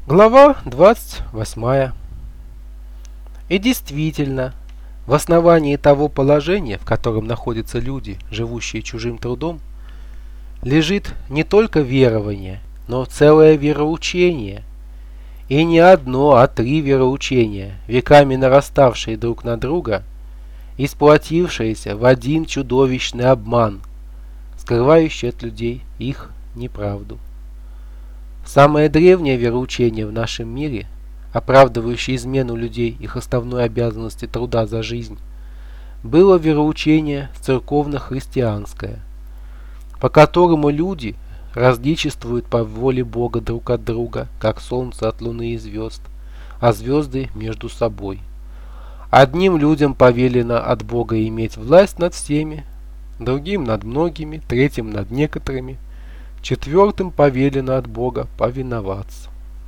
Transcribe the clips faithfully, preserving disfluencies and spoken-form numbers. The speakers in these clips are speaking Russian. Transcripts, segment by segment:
Глава двадцать восьмая. И действительно, в основании того положения, в котором находятся люди, живущие чужим трудом, лежит не только верование, но целое вероучение. И не одно, а три вероучения, веками нараставшие друг на друга и сплотившиеся в один чудовищный обман, скрывающий от людей их неправду. Самое древнее вероучение в нашем мире, оправдывающее измену людей их основной обязанности труда за жизнь, было вероучение церковно-христианское, по которому люди различествуют по воле Бога друг от друга, как солнце от луны и звезд, а звезды между собой. Одним людям повелено от Бога иметь власть над всеми, другим над многими, третьим над некоторыми, четвертым повелено от Бога повиноваться.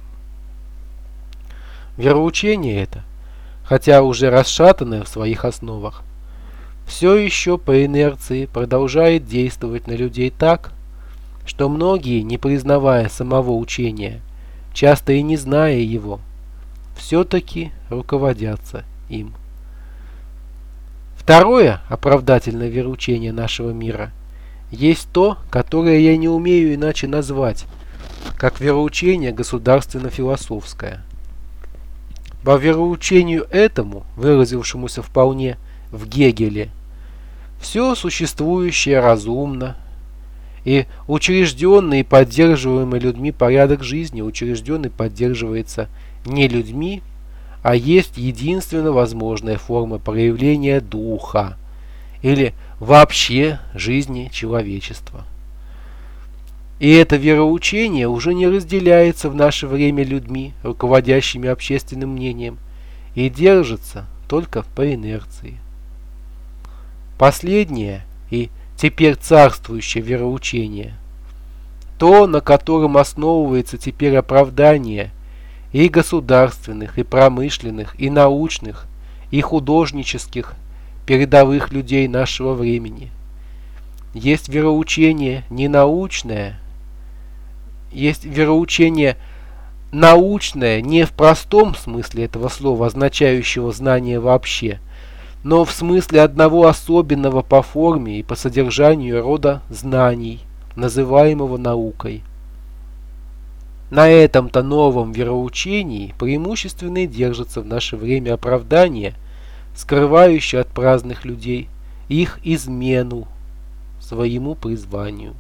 Вероучение это, хотя уже расшатанное в своих основах, все еще по инерции продолжает действовать на людей так, что многие, не признавая самого учения, часто и не зная его, все-таки руководятся им. Второе оправдательное вероучение нашего мира есть то, которое я не умею иначе назвать, как вероучение государственно-философское. По вероучению этому, выразившемуся вполне в Гегеле, все существующее разумно, и учрежденный и поддерживаемый людьми порядок жизни учрежден и поддерживается не людьми, а есть единственно возможная форма проявления духа, или вообще жизни человечества. И это вероучение уже не разделяется в наше время людьми, руководящими общественным мнением, и держится только по инерции. Последнее и теперь царствующее вероучение, то, на котором основывается теперь оправдание и государственных, и промышленных, и научных, и художнических передовых людей нашего времени. Есть вероучение не научное, есть вероучение научное не в простом смысле этого слова, означающего знание вообще, но в смысле одного особенного по форме и по содержанию рода знаний, называемого наукой. На этом-то новом вероучении преимущественно и держится в наше время оправдание, скрывающее от праздных людей их измену своему призванию.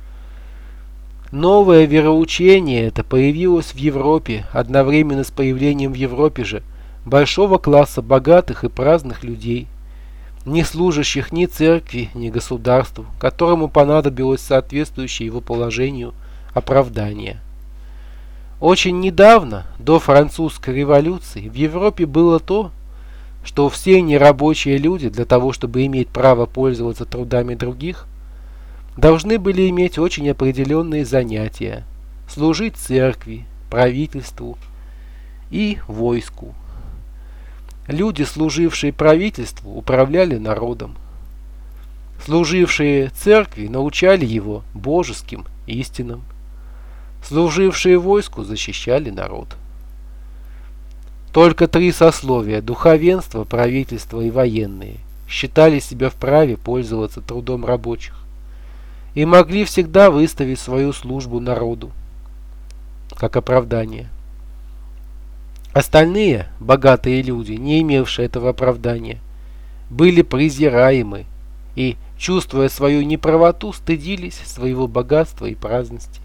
Новое вероучение это появилось в Европе одновременно с появлением в Европе же большого класса богатых и праздных людей, не служащих ни церкви, ни государству, которому понадобилось соответствующее его положению оправдание. Очень недавно, до французской революции, в Европе было то, что все нерабочие люди для того, чтобы иметь право пользоваться трудами других, должны были иметь очень определенные занятия, служить церкви, правительству и войску. Люди, служившие правительству, управляли народом. Служившие церкви научали его божеским истинам. Служившие войску защищали народ. Только три сословия – духовенство, правительство и военные – считали себя вправе пользоваться трудом рабочих и могли всегда выставить свою службу народу как оправдание. Остальные, богатые люди, не имевшие этого оправдания, были презираемы и, чувствуя свою неправоту, стыдились своего богатства и праздности.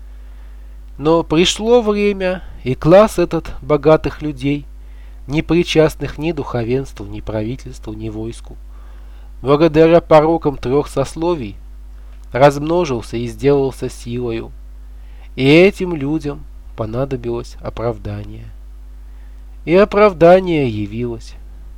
Но пришло время, и класс этот богатых людей, не причастных ни духовенству, ни правительству, ни войску, благодаря порокам трех сословий, размножился и сделался силою, и этим людям понадобилось оправдание. И оправдание явилось.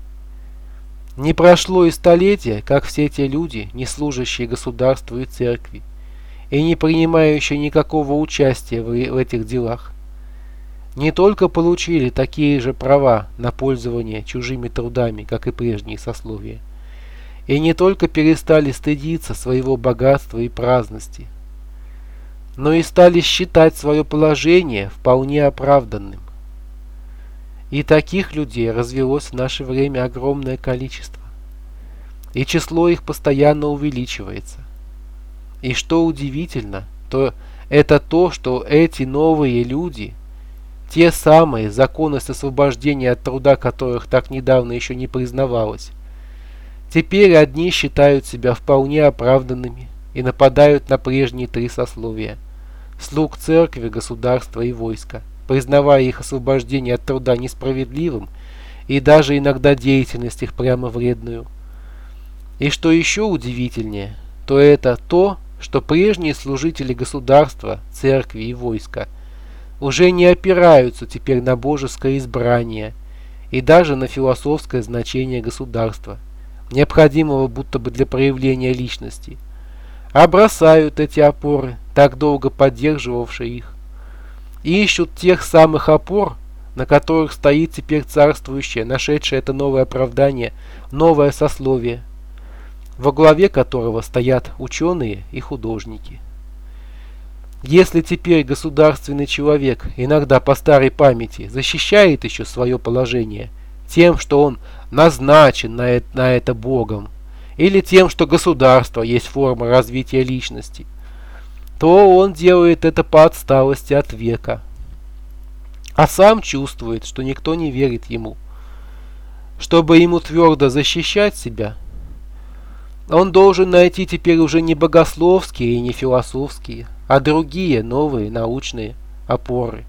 Не прошло и столетия, как все те люди, не служащие государству и церкви, и не принимающие никакого участия в этих делах, не только получили такие же права на пользование чужими трудами, как и прежние сословия, и не только перестали стыдиться своего богатства и праздности, но и стали считать свое положение вполне оправданным. И таких людей развелось в наше время огромное количество, и число их постоянно увеличивается. И что удивительно, то это то, что эти новые люди, те самые законы с освобождения от труда, которых так недавно еще не признавалось, теперь одни считают себя вполне оправданными и нападают на прежние три сословия – слуг церкви, государства и войска, признавая их освобождение от труда несправедливым и даже иногда деятельность их прямо вредную. И что еще удивительнее, то это то, что прежние служители государства, церкви и войска уже не опираются теперь на божеское избрание и даже на философское значение государства, необходимого будто бы для проявления личности, а бросают эти опоры, так долго поддерживавшие их, и ищут тех самых опор, на которых стоит теперь царствующее, нашедшее это новое оправдание, новое сословие, во главе которого стоят ученые и художники. Если теперь государственный человек иногда по старой памяти защищает еще свое положение тем, что он назначен на это, на это Богом, или тем, что государство есть форма развития личности, то он делает это по отсталости от века, а сам чувствует, что никто не верит ему. Чтобы ему твердо защищать себя, он должен найти теперь уже не богословские и не философские, а другие новые научные опоры.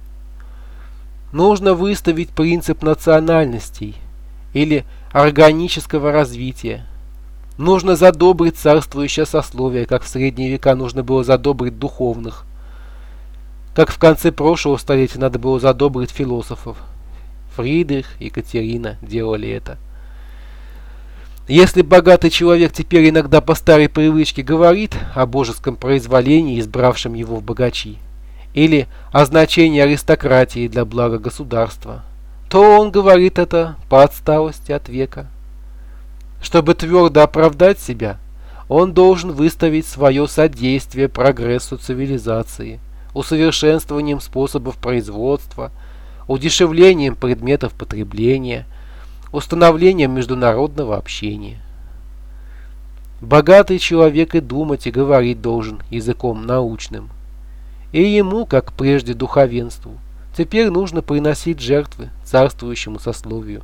Нужно выставить принцип национальностей или органического развития. Нужно задобрить царствующее сословие, как в средние века нужно было задобрить духовных, как в конце прошлого столетия надо было задобрить философов. Фридрих и Екатерина делали это. Если богатый человек теперь иногда по старой привычке говорит о божеском произволении, избравшем его в богачи, или о значении аристократии для блага государства, то он говорит это по отсталости от века. Чтобы твердо оправдать себя, он должен выставить свое содействие прогрессу цивилизации, усовершенствованием способов производства, удешевлением предметов потребления, установлением международного общения. Богатый человек и думать, и говорить должен языком научным. И ему, как прежде духовенству, теперь нужно приносить жертвы царствующему сословию.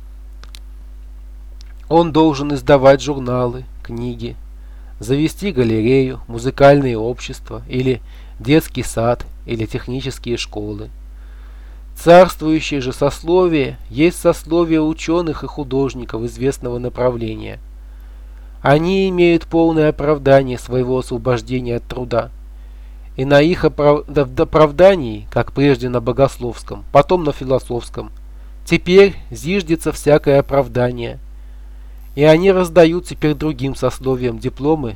Он должен издавать журналы, книги, завести галерею, музыкальные общества или детский сад или технические школы. Царствующее же сословие есть сословие ученых и художников известного направления. Они имеют полное оправдание своего освобождения от труда. И на их оправ... оправдании, как прежде на богословском, потом на философском, теперь зиждется всякое оправдание. И они раздают теперь другим сословиям дипломы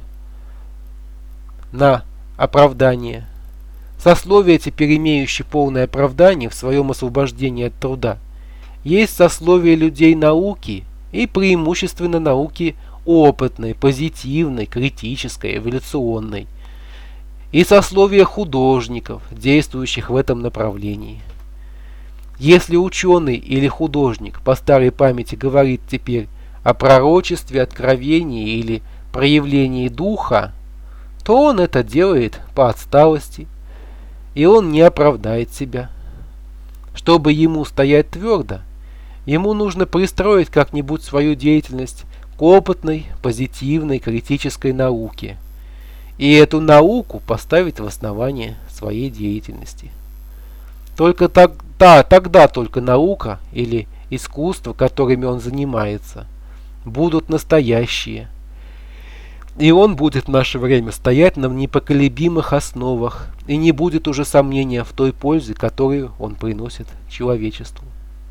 на оправдание. Сословие, теперь имеющее полное оправдание в своем освобождении от труда, есть сословие людей науки и преимущественно науки опытной, позитивной, критической, эволюционной, и сословие художников, действующих в этом направлении. Если ученый или художник по старой памяти говорит теперь о пророчестве, откровении или проявлении духа, то он это делает по отсталости, и он не оправдает себя. Чтобы ему стоять твердо, ему нужно пристроить как-нибудь свою деятельность к опытной, позитивной, критической науке, и эту науку поставить в основание своей деятельности. Только тогда, тогда только наука или искусство, которыми он занимается, будут настоящие, и он будет в наше время стоять на непоколебимых основах, и не будет уже сомнения в той пользе, которую он приносит человечеству.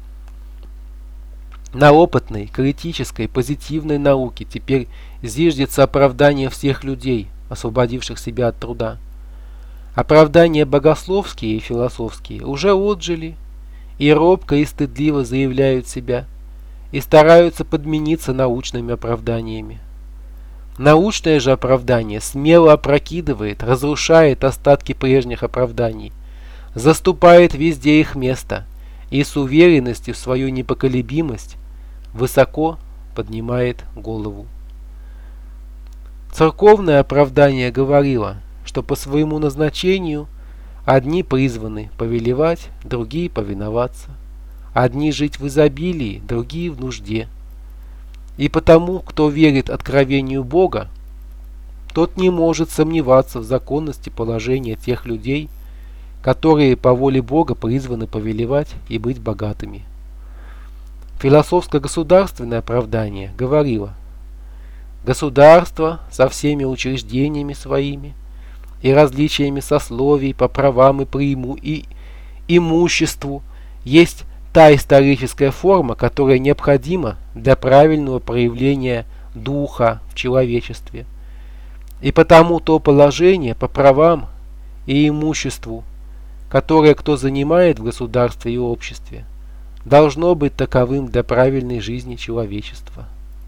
На опытной, критической, позитивной науке теперь зиждется оправдание всех людей, освободивших себя от труда. Оправдания богословские и философские уже отжили, и робко и стыдливо заявляют себя, и стараются подмениться научными оправданиями. Научное же оправдание смело опрокидывает, разрушает остатки прежних оправданий, заступает везде их место и с уверенностью в свою непоколебимость высоко поднимает голову. Церковное оправдание говорило, что по своему назначению одни призваны повелевать, другие повиноваться, одни жить в изобилии, другие в нужде. И потому, кто верит откровению Бога, тот не может сомневаться в законности положения тех людей, которые по воле Бога призваны повелевать и быть богатыми. Философско-государственное оправдание говорило: государство со всеми учреждениями своими и различиями сословий по правам и преиму и имуществу есть та историческая форма, которая необходима для правильного проявления духа в человечестве. И потому то положение по правам и имуществу, которое кто занимает в государстве и обществе, должно быть таковым для правильной жизни человечества.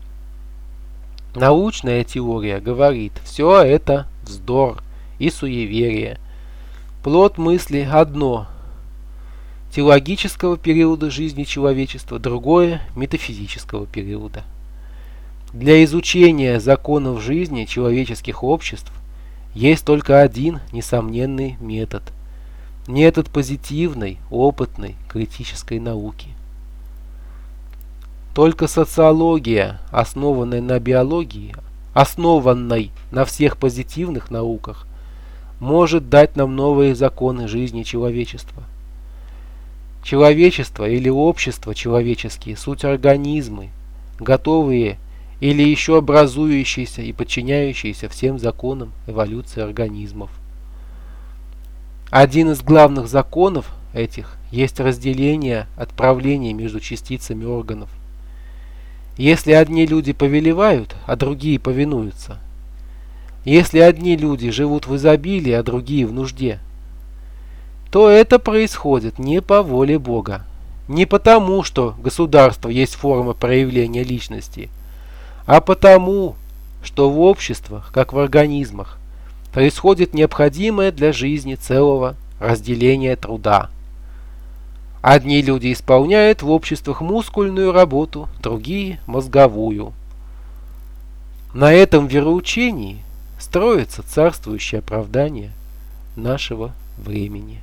Научная теория говорит: все это вздор и суеверие. Плод мысли одно – теологического периода жизни человечества, другое – метафизического периода. Для изучения законов жизни человеческих обществ есть только один несомненный метод – метод позитивной, опытной, критической науки. Только социология, основанная на биологии, основанной на всех позитивных науках, может дать нам новые законы жизни человечества. Человечество или общество человеческие – суть организмы, готовые или еще образующиеся и подчиняющиеся всем законам эволюции организмов. Один из главных законов этих есть разделение отправлений между частицами органов. Если одни люди повелевают, а другие повинуются, если одни люди живут в изобилии, а другие в нужде, то это происходит не по воле Бога, не потому, что государство есть форма проявления личности, а потому, что в обществах, как в организмах, происходит необходимое для жизни целого разделение труда. Одни люди исполняют в обществах мускульную работу, другие – мозговую. На этом вероучении строится царствующее оправдание нашего времени.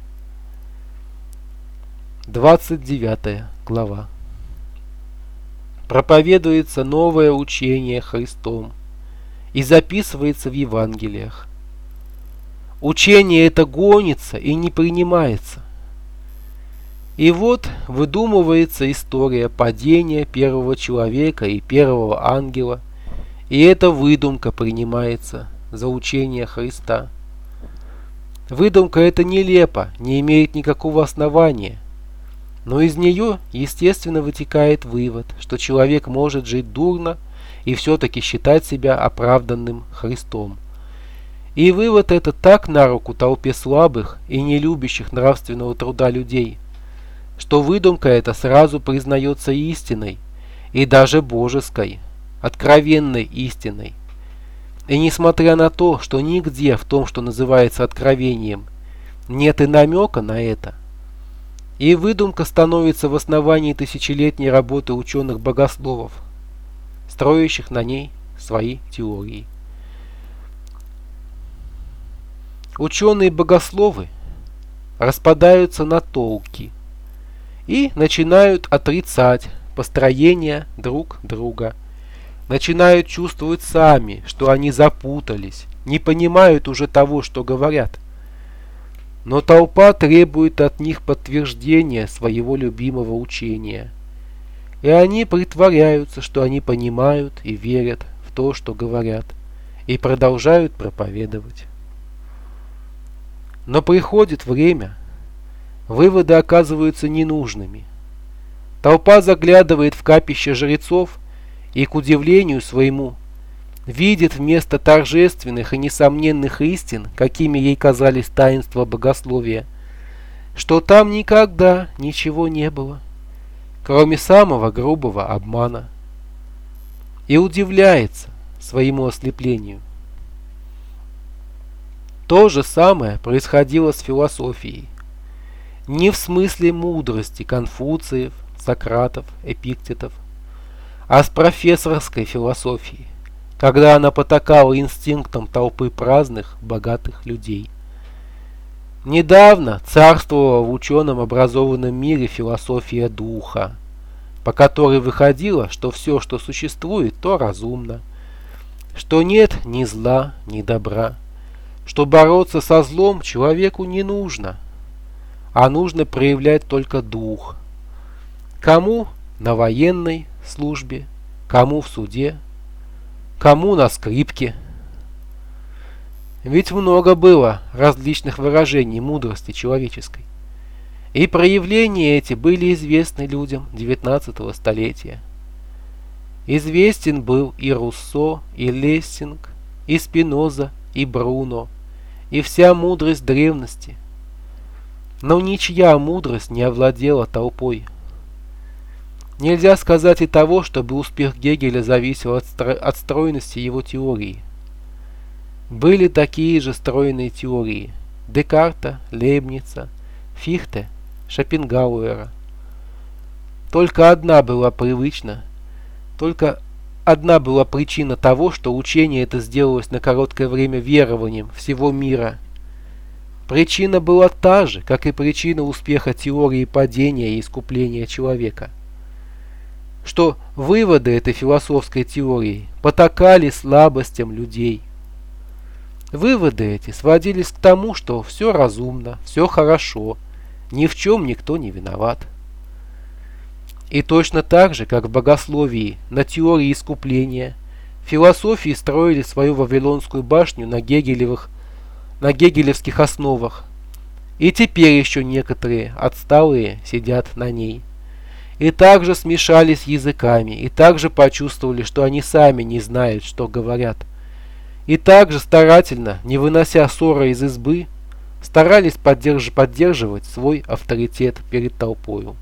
двадцать девятая глава. Проповедуется новое учение Христом и записывается в Евангелиях. Учение это гонится и не принимается. И вот выдумывается история падения первого человека и первого ангела, и эта выдумка принимается за учение Христа. Выдумка эта нелепа, не имеет никакого основания, но из нее, естественно, вытекает вывод, что человек может жить дурно и все-таки считать себя оправданным Христом. И вывод этот так на руку толпе слабых и не любящих нравственного труда людей, что выдумка эта сразу признается истиной, и даже божеской, откровенной истиной. И несмотря на то, что нигде в том, что называется откровением, нет и намека на это, и выдумка становится в основании тысячелетней работы ученых-богословов, строящих на ней свои теории. Ученые-богословы распадаются на толки и начинают отрицать построение друг друга, начинают чувствовать сами, что они запутались, не понимают уже того, что говорят. Но толпа требует от них подтверждения своего любимого учения, и они притворяются, что они понимают и верят в то, что говорят, и продолжают проповедовать. Но приходит время, выводы оказываются ненужными. Толпа заглядывает в капище жрецов и, к удивлению своему, видит вместо торжественных и несомненных истин, какими ей казались таинства богословия, что там никогда ничего не было, кроме самого грубого обмана. И удивляется, своему ослеплению. То же самое происходило с философией. Не в смысле мудрости Конфуциев, Сократов, Эпиктетов, а с профессорской философией, когда она потакала инстинктам толпы праздных, богатых людей. Недавно царствовала в ученом образованном мире философия духа, по которой выходило, что все, что существует, то разумно, что нет ни зла, ни добра, что бороться со злом человеку не нужно, а нужно проявлять только дух. Кому на военной службе, кому в суде, кому на скрипке. Ведь много было различных выражений мудрости человеческой, и проявления эти были известны людям девятнадцатого столетия. Известен был и Руссо, и Лессинг, и Спиноза, и Бруно, и вся мудрость древности. Но ничья мудрость не овладела толпой. Нельзя сказать и того, чтобы успех Гегеля зависел от, стро... от стройности его теории. Были такие же стройные теории Декарта, Лейбница, Фихте, Шопенгауэра. Только одна была привычна, только одна была причина того, что учение это сделалось на короткое время верованием всего мира. Причина была та же, как и причина успеха теории падения и искупления человека. Что выводы этой философской теории потакали слабостям людей. Выводы эти сводились к тому, что все разумно, все хорошо, ни в чем никто не виноват. И точно так же, как в богословии на теории искупления, философии строили свою Вавилонскую башню на гегелевых, на гегелевских основах, и теперь еще некоторые отсталые сидят на ней. И также смешались языками, и также почувствовали, что они сами не знают, что говорят. И также старательно, не вынося ссора из избы, старались поддерж- поддерживать свой авторитет перед толпою.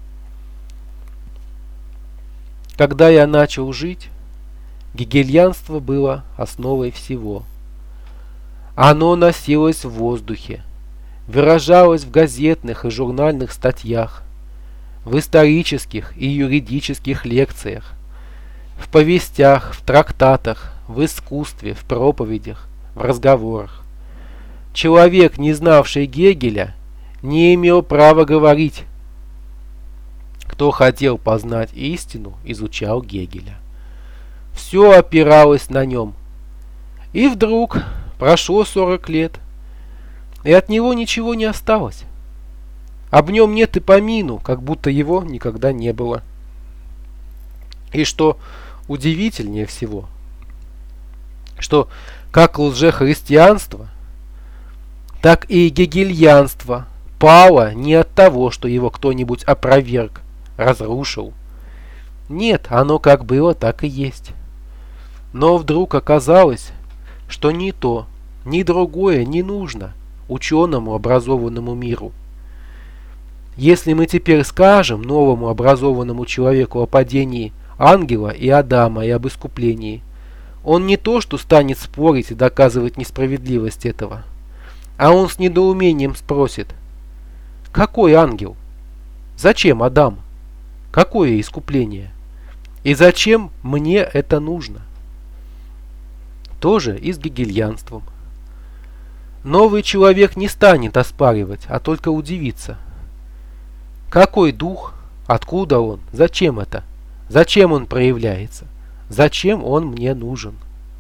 Когда я начал жить, гегельянство было основой всего. Оно носилось в воздухе, выражалось в газетных и журнальных статьях, в исторических и юридических лекциях, в повестях, в трактатах, в искусстве, в проповедях, в разговорах. Человек, не знавший Гегеля, не имел права говорить. Кто хотел познать истину, изучал Гегеля. Все опиралось на нем. И вдруг прошло сорок лет, и от него ничего не осталось. Об нем нет и помину, как будто его никогда не было. И что удивительнее всего, что как лжехристианство, так и гегельянство пало не от того, что его кто-нибудь опроверг, разрушил. Нет, оно как было, так и есть. Но вдруг оказалось, что ни то, ни другое не нужно ученому образованному миру. Если мы теперь скажем новому образованному человеку о падении ангела и Адама и об искуплении, он не то что станет спорить и доказывать несправедливость этого, а он с недоумением спросит: какой ангел? Зачем Адам? Какое искупление? И зачем мне это нужно? Тоже и с гегельянством. Новый человек не станет оспаривать, а только удивиться. Какой дух? Откуда он? Зачем это? Зачем он проявляется? Зачем он мне нужен?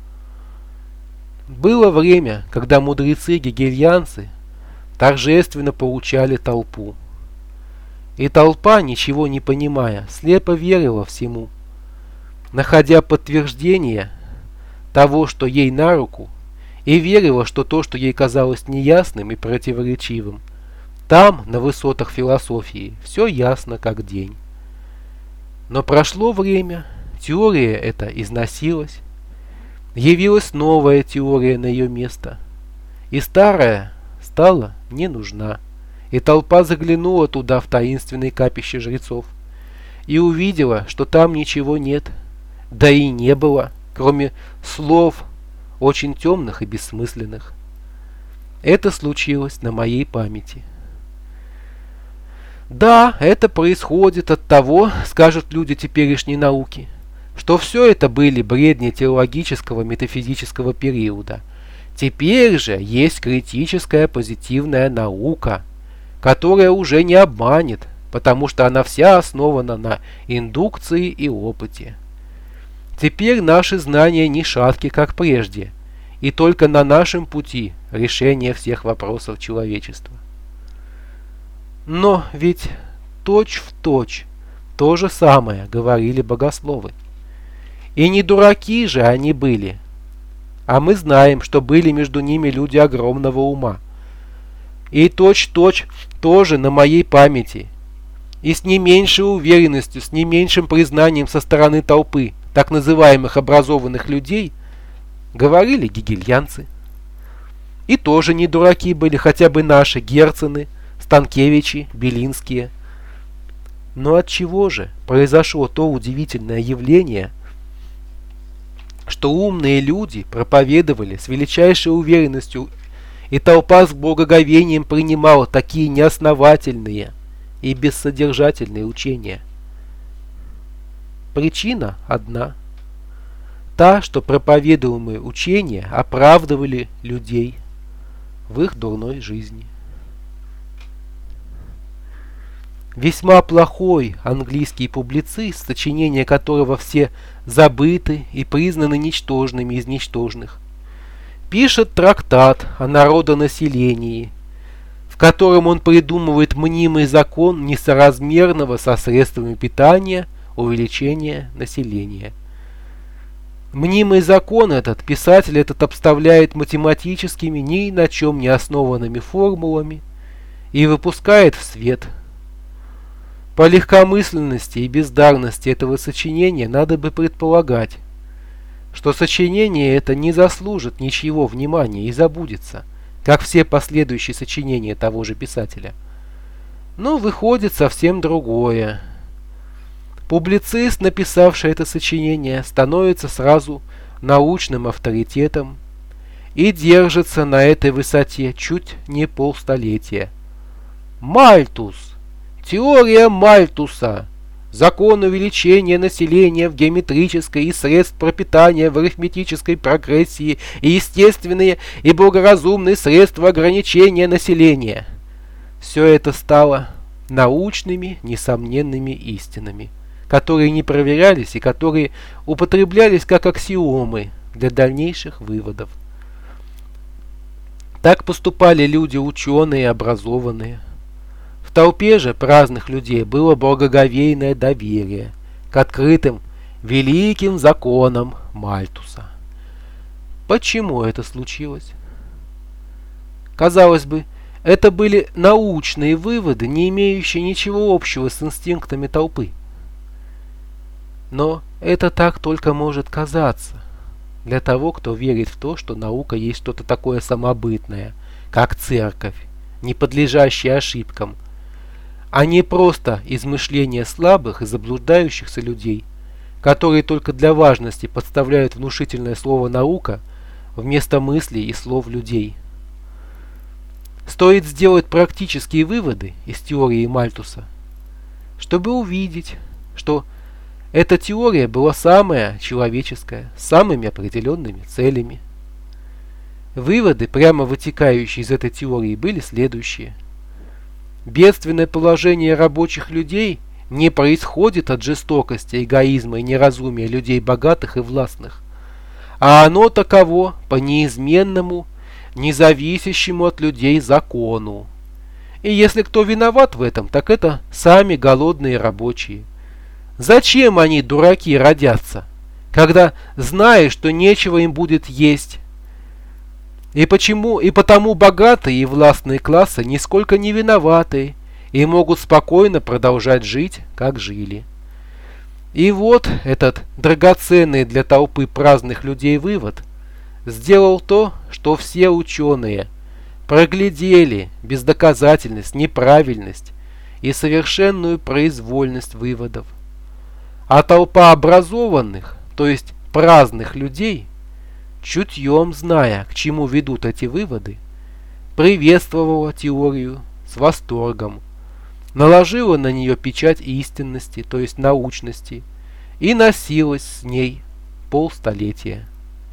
Было время, когда мудрецы-гегельянцы торжественно поучали толпу. И толпа, ничего не понимая, слепо верила всему, находя подтверждение того, что ей на руку, и верила, что то, что ей казалось неясным и противоречивым, там, на высотах философии, все ясно как день. Но прошло время, теория эта износилась, явилась новая теория на ее место, и старая стала не нужна, и толпа заглянула туда в таинственное капище жрецов и увидела, что там ничего нет, да и не было, кроме слов, очень темных и бессмысленных. Это случилось на моей памяти. Да, это происходит от того, скажут люди теперешней науки, что все это были бредни теологического метафизического периода. Теперь же есть критическая позитивная наука, которая уже не обманет, потому что она вся основана на индукции и опыте. Теперь наши знания не шатки, как прежде, и только на нашем пути решение всех вопросов человечества. Но ведь точь-в-точь то же самое говорили богословы. И не дураки же они были, а мы знаем, что были между ними люди огромного ума. И точь-точь тоже на моей памяти, и с не меньшей уверенностью, с не меньшим признанием со стороны толпы так называемых образованных людей говорили гегельянцы. И тоже не дураки были хотя бы наши Герцены, Станкевичи, Белинские. Но от чего же произошло то удивительное явление, что умные люди проповедовали с величайшей уверенностью, и толпа с благоговением принимала такие неосновательные и бессодержательные учения? Причина одна. Та, что проповедуемые учения оправдывали людей в их дурной жизни. Весьма плохой английский публицист, сочинения которого все забыты и признаны ничтожными из ничтожных, пишет трактат о народонаселении, в котором он придумывает мнимый закон несоразмерного со средствами питания увеличения населения. Мнимый закон этот писатель этот обставляет математическими, ни на чем не основанными формулами и выпускает в свет. По легкомысленности и бездарности этого сочинения надо бы предполагать, что сочинение это не заслужит ничего внимания и забудется, как все последующие сочинения того же писателя. Но выходит совсем другое. Публицист, написавший это сочинение, становится сразу научным авторитетом и держится на этой высоте чуть не полстолетия. Мальтус! Теория Мальтуса! Закон увеличения населения в геометрической и средств пропитания в арифметической прогрессии и естественные и благоразумные средства ограничения населения. Все это стало научными, несомненными истинами, которые не проверялись и которые употреблялись как аксиомы для дальнейших выводов. Так поступали люди ученые и образованные. В толпе же праздных людей было благоговейное доверие к открытым великим законам Мальтуса. Почему это случилось? Казалось бы, это были научные выводы, не имеющие ничего общего с инстинктами толпы. Но это так только может казаться для того, кто верит в то, что наука есть что-то такое самобытное, как церковь, не подлежащее ошибкам, а не просто измышления слабых и заблуждающихся людей, которые только для важности подставляют внушительное слово «наука» вместо мыслей и слов людей. Стоит сделать практические выводы из теории Мальтуса, чтобы увидеть, что эта теория была самая человеческая, с самыми определенными целями. Выводы, прямо вытекающие из этой теории, были следующие. Бедственное положение рабочих людей не происходит от жестокости, эгоизма и неразумия людей богатых и властных, а оно таково по неизменному, независящему от людей закону. И если кто виноват в этом, так это сами голодные рабочие. Зачем они, дураки, родятся, когда знаешь, что нечего им будет есть? И почему, и потому богатые и властные классы нисколько не виноваты и могут спокойно продолжать жить, как жили. И вот этот драгоценный для толпы праздных людей вывод сделал то, что все ученые проглядели бездоказательность, неправильность и совершенную произвольность выводов. А толпа образованных, то есть праздных людей, чутьем зная, к чему ведут эти выводы, приветствовала теорию с восторгом, наложила на нее печать истинности, то есть научности, и носилась с ней полстолетия.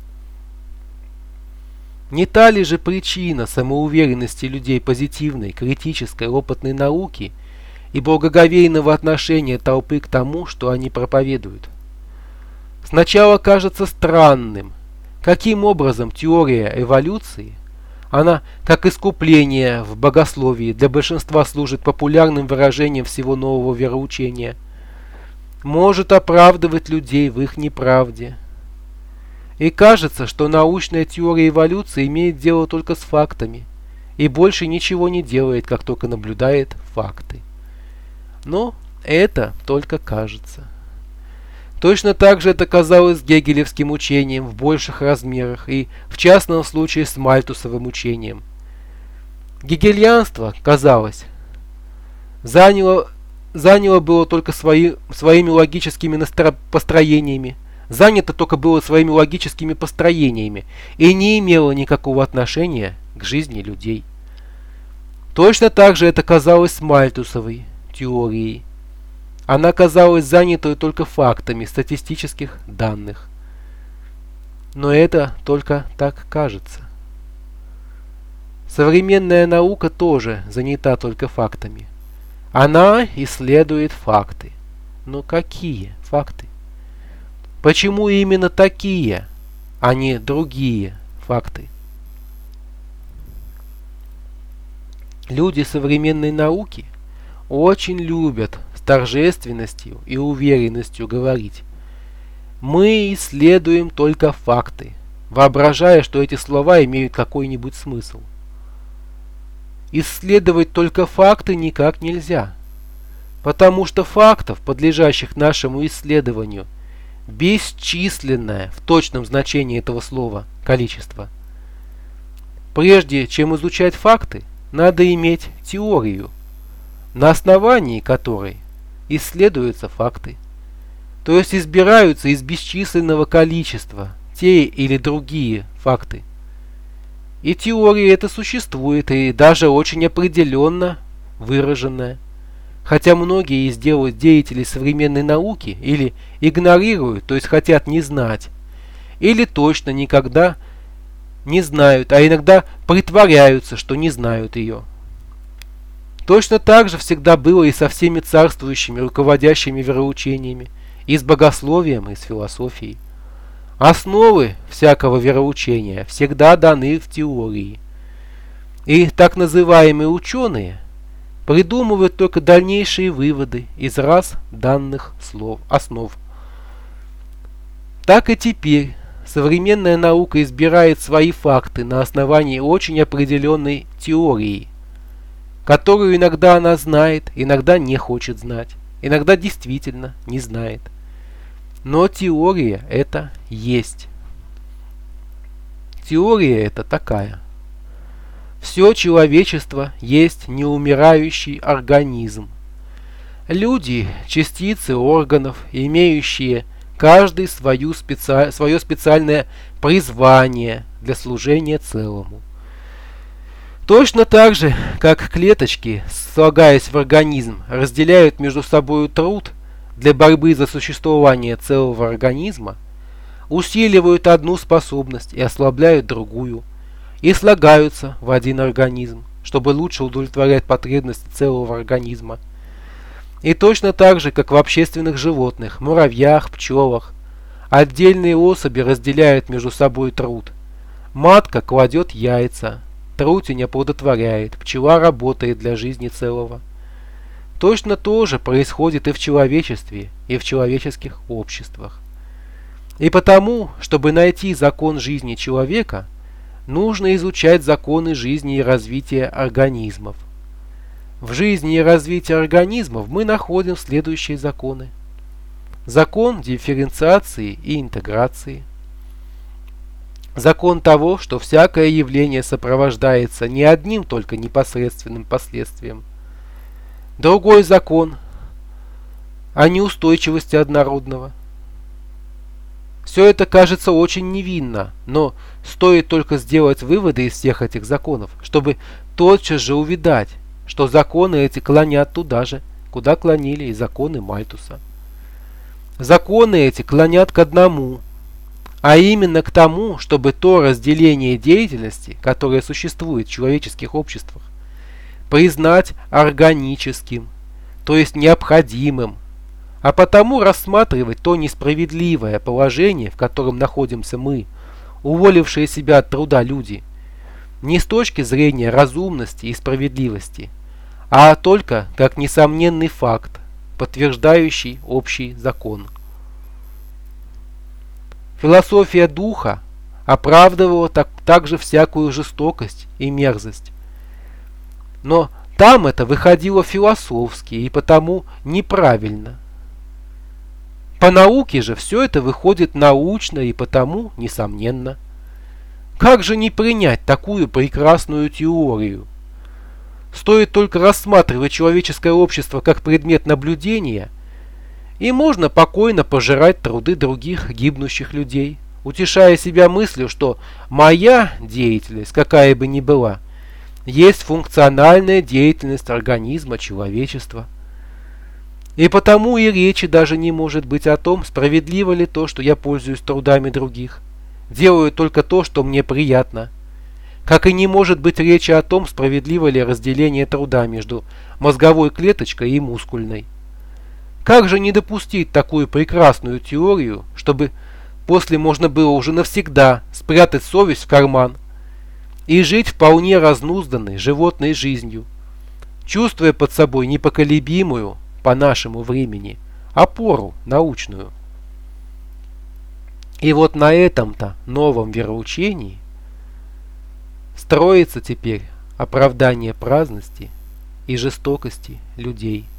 Не та ли же причина самоуверенности людей позитивной, критической, опытной науки и благоговейного отношения толпы к тому, что они проповедуют? Сначала кажется странным, каким образом теория эволюции, она, как искупление в богословии, для большинства служит популярным выражением всего нового вероучения, может оправдывать людей в их неправде. И кажется, что научная теория эволюции имеет дело только с фактами и больше ничего не делает, как только наблюдает факты. Но это только кажется. Точно так же это казалось с гегелевским учением в больших размерах и в частном случае с мальтусовым учением. Гегельянство, казалось, заняло, заняло было только свои, своими логическими настро, построениями, занято только было своими логическими построениями и не имело никакого отношения к жизни людей. Точно так же это казалось с мальтусовой теорией. Она казалась занятой только фактами статистических данных. Но это только так кажется. Современная наука тоже занята только фактами. Она исследует факты. Но какие факты? Почему именно такие, а не другие факты? Люди современной науки очень любят с торжественностью и уверенностью говорить: мы исследуем только факты, воображая, что эти слова имеют какой-нибудь смысл. Исследовать только факты никак нельзя, потому что фактов, подлежащих нашему исследованию, бесчисленное в точном значении этого слова количество. Прежде чем изучать факты, надо иметь теорию, на основании которой исследуются факты, то есть избираются из бесчисленного количества те или другие факты. И теория эта существует, и даже очень определенно выраженная, хотя многие из деятелей современной науки или игнорируют, то есть хотят не знать, или точно никогда не знают, а иногда притворяются, что не знают ее. Точно так же всегда было и со всеми царствующими, руководящими вероучениями, и с богословием, и с философией. Основы всякого вероучения всегда даны в теории. И так называемые ученые придумывают только дальнейшие выводы из раз данных слов, основ. Так и теперь современная наука избирает свои факты на основании очень определенной теории, которую иногда она знает, иногда не хочет знать, иногда действительно не знает. Но теория это есть. Теория это такая. Все человечество есть неумирающий организм. Люди – частицы органов, имеющие каждый свою специ... свое специальное призвание для служения целому. Точно так же, как клеточки, слагаясь в организм, разделяют между собой труд для борьбы за существование целого организма, усиливают одну способность и ослабляют другую, и слагаются в один организм, чтобы лучше удовлетворять потребности целого организма. И точно так же, как в общественных животных, муравьях, пчелах, отдельные особи разделяют между собой труд. Матка кладет яйца, трутень оплодотворяет, пчела работает для жизни целого. Точно то же происходит и в человечестве, и в человеческих обществах. И потому, чтобы найти закон жизни человека, нужно изучать законы жизни и развития организмов. В жизни и развитии организмов мы находим следующие законы. Закон дифференциации и интеграции. Закон того, что всякое явление сопровождается не одним только непосредственным последствием. Другой закон о неустойчивости однородного. Все это кажется очень невинно, но стоит только сделать выводы из всех этих законов, чтобы тотчас же увидать, что законы эти клонят туда же, куда клонили и законы Мальтуса. Законы эти клонят к одному, а именно к тому, чтобы то разделение деятельности, которое существует в человеческих обществах, признать органическим, то есть необходимым, а потому рассматривать то несправедливое положение, в котором находимся мы, уволившие себя от труда люди, не с точки зрения разумности и справедливости, а только как несомненный факт, подтверждающий общий закон. Философия духа оправдывала так, также всякую жестокость и мерзость. Но там это выходило философски и потому неправильно. По науке же все это выходит научно и потому несомненно. Как же не принять такую прекрасную теорию? Стоит только рассматривать человеческое общество как предмет наблюдения, и можно покойно пожирать труды других гибнущих людей, утешая себя мыслью, что моя деятельность, какая бы ни была, есть функциональная деятельность организма человечества. И потому и речи даже не может быть о том, справедливо ли то, что я пользуюсь трудами других, делаю только то, что мне приятно. Как и не может быть речи о том, справедливо ли разделение труда между мозговой клеточкой и мускульной. Как же не допустить такую прекрасную теорию, чтобы после можно было уже навсегда спрятать совесть в карман и жить вполне разнузданной животной жизнью, чувствуя под собой непоколебимую, по нашему времени, опору научную. И вот на этом-то новом вероучении строится теперь оправдание праздности и жестокости людей.